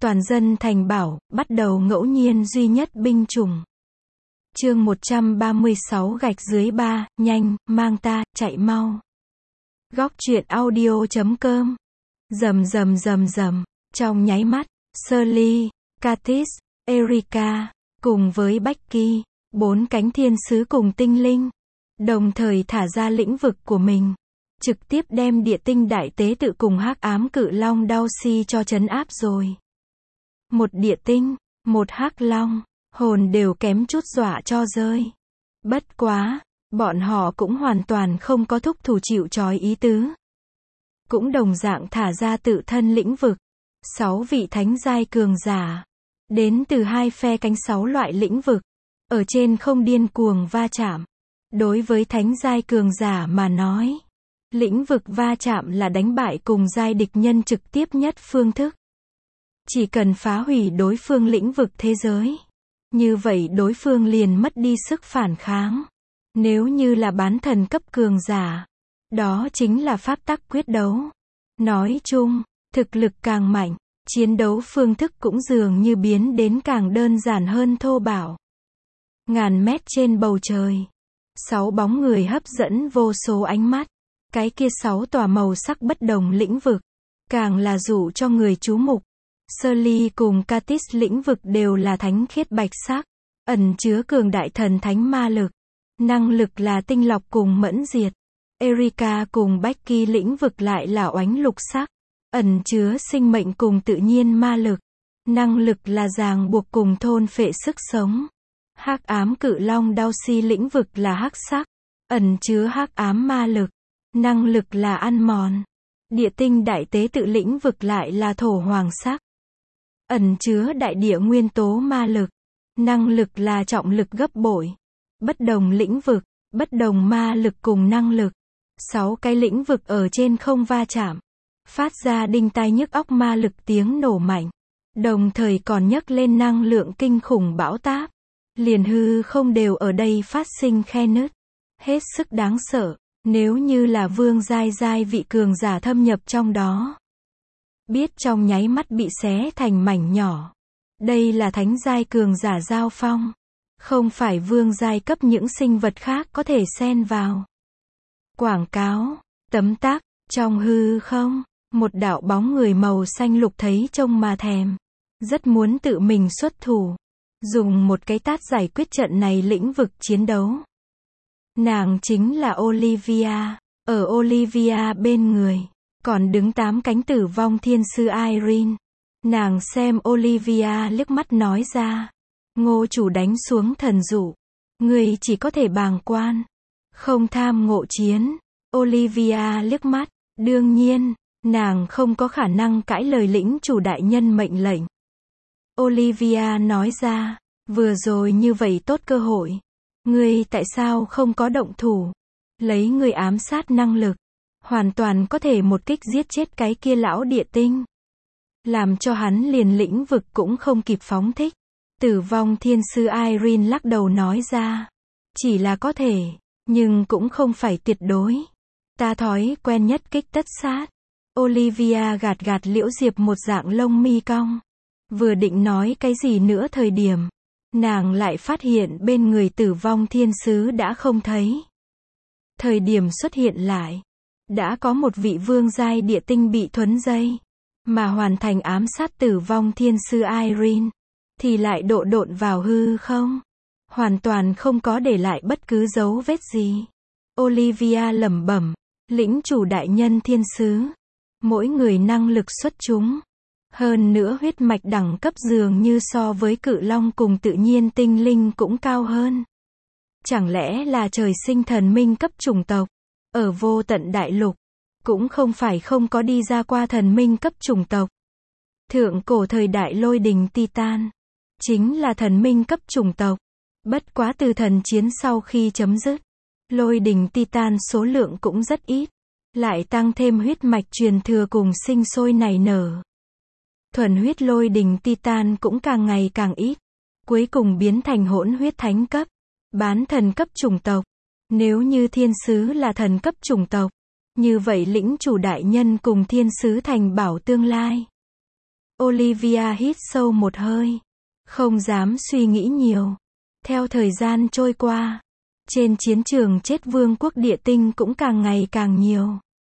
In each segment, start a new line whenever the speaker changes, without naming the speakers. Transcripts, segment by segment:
Toàn dân thành bảo, bắt đầu ngẫu nhiên duy nhất binh chủng. Chương 136 gạch dưới 3, nhanh, mang ta, chạy mau. Góc truyện audio.com. Rầm rầm rầm rầm, trong nháy mắt, Sully, Curtis, Erika, cùng với Becky, 4 cánh thiên sứ cùng tinh linh, đồng thời thả ra lĩnh vực của mình, trực tiếp đem địa tinh đại tế tự cùng hắc ám cự long Darcy cho trấn áp rồi. Một địa tinh, một hắc long, hồn đều kém chút dọa cho rơi. Bất quá, bọn họ cũng hoàn toàn không có thúc thủ chịu trói ý tứ. Cũng đồng dạng thả ra tự thân lĩnh vực. 6 vị thánh giai cường giả, đến từ 2 phe cánh 6 loại lĩnh vực, ở trên không điên cuồng va chạm. Đối với thánh giai cường giả mà nói, lĩnh vực va chạm là đánh bại cùng giai địch nhân trực tiếp nhất phương thức. Chỉ cần phá hủy đối phương lĩnh vực thế giới, như vậy đối phương liền mất đi sức phản kháng. Nếu như là bán thần cấp cường giả, đó chính là pháp tắc quyết đấu. Nói chung, thực lực càng mạnh, chiến đấu phương thức cũng dường như biến đến càng đơn giản hơn thô bạo. Ngàn mét trên bầu trời, 6 bóng người hấp dẫn vô số ánh mắt. Cái kia 6 tòa màu sắc bất đồng lĩnh vực, càng là dụ cho người chú mục. Sully cùng Curtis lĩnh vực đều là thánh khiết bạch sắc, ẩn chứa cường đại thần thánh ma lực. Năng lực là tinh lọc cùng mẫn diệt. Erika cùng Becky lĩnh vực lại là oánh lục sắc, ẩn chứa sinh mệnh cùng tự nhiên ma lực. Năng lực là ràng buộc cùng thôn phệ sức sống. Hắc ám cự long Darcy lĩnh vực là hắc sắc, ẩn chứa hắc ám ma lực. Năng lực là ăn mòn. Địa tinh đại tế tự lĩnh vực lại là thổ hoàng sắc, ẩn chứa đại địa nguyên tố ma lực. Năng lực là trọng lực gấp bội. Bất đồng lĩnh vực, bất đồng ma lực cùng năng lực. 6 cái lĩnh vực ở trên không va chạm, phát ra đinh tai nhức óc ma lực tiếng nổ mạnh, đồng thời còn nhấc lên năng lượng kinh khủng bão táp. Liền hư không đều ở đây phát sinh khe nứt. Hết sức đáng sợ, nếu như là vương giai vị cường giả thâm nhập trong đó, biết trong nháy mắt bị xé thành mảnh nhỏ. Đây là thánh giai cường giả giao phong, không phải vương giai cấp những sinh vật khác có thể xen vào. Quảng cáo, tấm tắc, trong hư không, một đạo bóng người màu xanh lục thấy trông mà thèm, rất muốn tự mình xuất thủ, dùng một cái tát giải quyết trận này lĩnh vực chiến đấu. Nàng chính là Olivia, ở Olivia bên người, còn đứng 8 cánh tử vong thiên sư Irene. Nàng xem Olivia liếc mắt nói ra, Ngô chủ đánh xuống thần dụ, người chỉ có thể bàng quan, không tham ngộ chiến. Olivia liếc mắt, đương nhiên, nàng không có khả năng cãi lời lĩnh chủ đại nhân mệnh lệnh. Olivia nói ra, vừa rồi như vậy tốt cơ hội, ngươi tại sao không có động thủ? Lấy người ám sát năng lực, hoàn toàn có thể một kích giết chết cái kia lão địa tinh, làm cho hắn liền lĩnh vực cũng không kịp phóng thích. Tử vong thiên sư Irene lắc đầu nói ra, chỉ là có thể, nhưng cũng không phải tuyệt đối. Ta thói quen nhất kích tất sát. Olivia gạt gạt Liễu Diệp một dạng lông mi cong, vừa định nói cái gì nữa thời điểm, nàng lại phát hiện bên người tử vong thiên sứ đã không thấy. Thời điểm xuất hiện lại, đã có một vị vương giai địa tinh bị thuấn dây, mà hoàn thành ám sát tử vong thiên sư Irene, thì lại độ độn vào hư không, hoàn toàn không có để lại bất cứ dấu vết gì. Olivia lẩm bẩm, lĩnh chủ đại nhân thiên sứ, mỗi người năng lực xuất chúng, hơn nữa huyết mạch đẳng cấp dường như so với cự long cùng tự nhiên tinh linh cũng cao hơn. Chẳng lẽ là trời sinh thần minh cấp chủng tộc? Ở vô tận đại lục, cũng không phải không có đi ra qua thần minh cấp chủng tộc. Thượng cổ thời đại lôi đình Titan, chính là thần minh cấp chủng tộc. Bất quá từ thần chiến sau khi chấm dứt, lôi đình Titan số lượng cũng rất ít, lại tăng thêm huyết mạch truyền thừa cùng sinh sôi nảy nở. Thuần huyết lôi đình Titan cũng càng ngày càng ít, cuối cùng biến thành hỗn huyết thánh cấp, bán thần cấp chủng tộc. Nếu như thiên sứ là thần cấp chủng tộc, như vậy lĩnh chủ đại nhân cùng thiên sứ thành bảo tương lai. Olivia hít sâu một hơi. Không dám suy nghĩ nhiều. Theo thời gian trôi qua, trên chiến trường chết vương quốc địa tinh cũng càng ngày càng nhiều.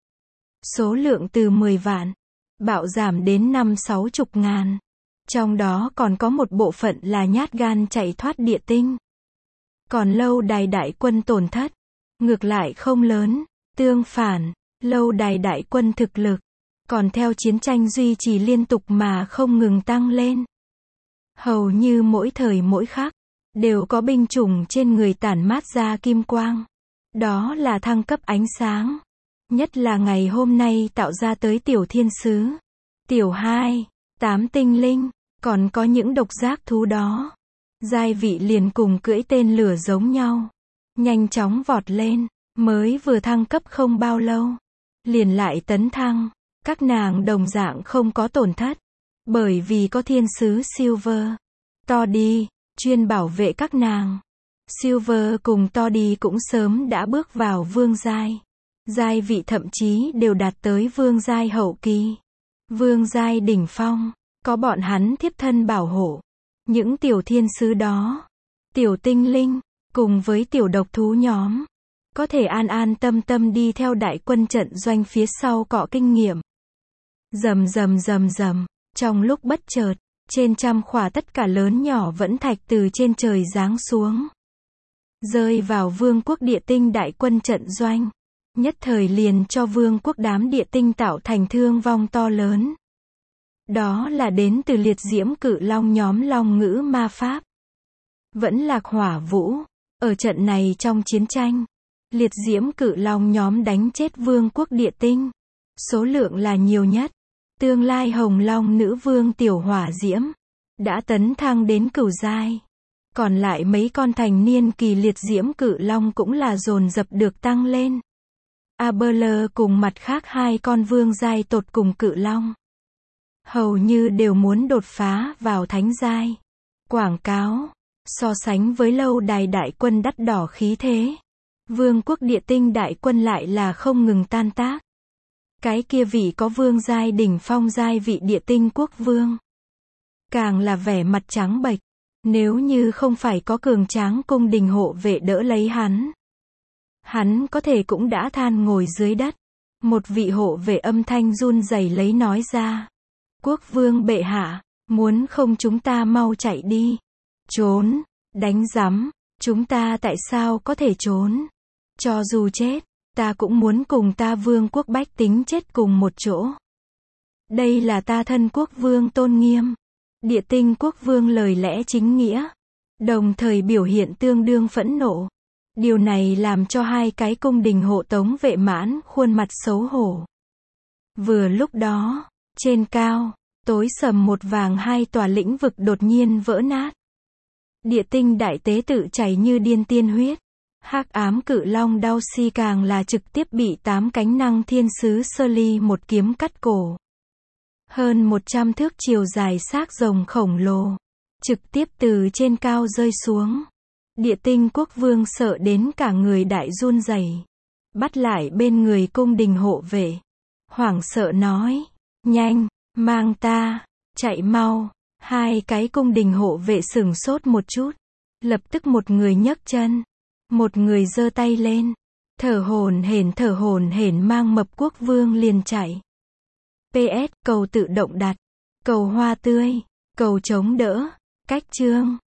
Số lượng từ 10 vạn, bạo giảm đến 50-60 ngàn. Trong đó còn có một bộ phận là nhát gan chạy thoát địa tinh. Còn lâu đài đại quân tổn thất, ngược lại không lớn. Tương phản, lâu đài đại quân thực lực, còn theo chiến tranh duy trì liên tục mà không ngừng tăng lên. Hầu như mỗi thời mỗi khắc, đều có binh chủng trên người tản mát ra kim quang. Đó là thăng cấp ánh sáng. Nhất là ngày hôm nay tạo ra tới tiểu thiên sứ, tiểu 2, 8 tinh linh, còn có những độc giác thú đó. Giai vị liền cùng cưỡi tên lửa giống nhau. Nhanh chóng vọt lên, mới vừa thăng cấp không bao lâu. Liền lại tấn thăng, các nàng đồng dạng không có tổn thất. Bởi vì có thiên sứ Silver, Toddy, chuyên bảo vệ các nàng. Silver cùng Toddy cũng sớm đã bước vào vương giai. Giai vị thậm chí đều đạt tới vương giai hậu kỳ. Vương giai đỉnh phong, có bọn hắn thiếp thân bảo hộ. Những tiểu thiên sứ đó, tiểu tinh linh, cùng với tiểu độc thú nhóm, có thể an an tâm tâm đi theo đại quân trận doanh phía sau cọ kinh nghiệm. Rầm rầm rầm rầm, trong lúc bất chợt, trên trăm khỏa tất cả lớn nhỏ vẫn thạch từ trên trời giáng xuống. Rơi vào vương quốc địa tinh đại quân trận doanh. Nhất thời liền cho vương quốc đám địa tinh tạo thành thương vong to lớn. Đó là đến từ liệt diễm cự long nhóm long ngữ ma pháp. Vẫn lạc hỏa vũ. Ở trận này trong chiến tranh, liệt diễm cự long nhóm đánh chết vương quốc địa tinh. Số lượng là nhiều nhất. Tương lai hồng long nữ vương tiểu hỏa diễm đã tấn thăng đến cửu giai. Còn lại mấy con thành niên kỳ liệt diễm cự long cũng là dồn dập được tăng lên. Aberler cùng mặt khác hai con vương giai tột cùng cự long, hầu như đều muốn đột phá vào thánh giai. Quảng cáo, so sánh với lâu đài đại quân đắt đỏ khí thế, vương quốc địa tinh đại quân lại là không ngừng tan tác. Cái kia vị có vương giai đỉnh phong giai vị địa tinh quốc vương, càng là vẻ mặt trắng bệch, nếu như không phải có cường tráng cung đình hộ vệ đỡ lấy hắn có thể cũng đã than ngồi dưới đất. Một vị hộ vệ âm thanh run rẩy lấy nói ra. Quốc vương bệ hạ, muốn không chúng ta mau chạy đi. Trốn, đánh rắm, chúng ta tại sao có thể trốn? Cho dù chết, ta cũng muốn cùng ta vương quốc bách tính chết cùng một chỗ. Đây là ta thân quốc vương tôn nghiêm. Địa tinh quốc vương lời lẽ chính nghĩa, đồng thời biểu hiện tương đương phẫn nộ. Điều này làm cho hai cái cung đình hộ tống vệ mãn khuôn mặt xấu hổ. Vừa lúc đó, trên cao, tối sầm một vàng hai tòa lĩnh vực đột nhiên vỡ nát. Địa tinh đại tế tự chảy như điên tiên huyết. Hắc ám cự long đau si càng là trực tiếp bị 8 cánh năng thiên sứ sơ ly một kiếm cắt cổ. Hơn 100 thước chiều dài xác rồng khổng lồ, trực tiếp từ trên cao rơi xuống. Địa tinh quốc vương sợ đến cả người đại run rẩy, bắt lại bên người cung đình hộ vệ. Hoảng sợ nói, nhanh, mang ta, chạy mau. Hai cái cung đình hộ vệ sửng sốt một chút. Lập tức một người nhấc chân, một người giơ tay lên. Thở hổn hển mang mập quốc vương liền chạy. PS, cầu tự động đặt, cầu hoa tươi, cầu chống đỡ, cách chương.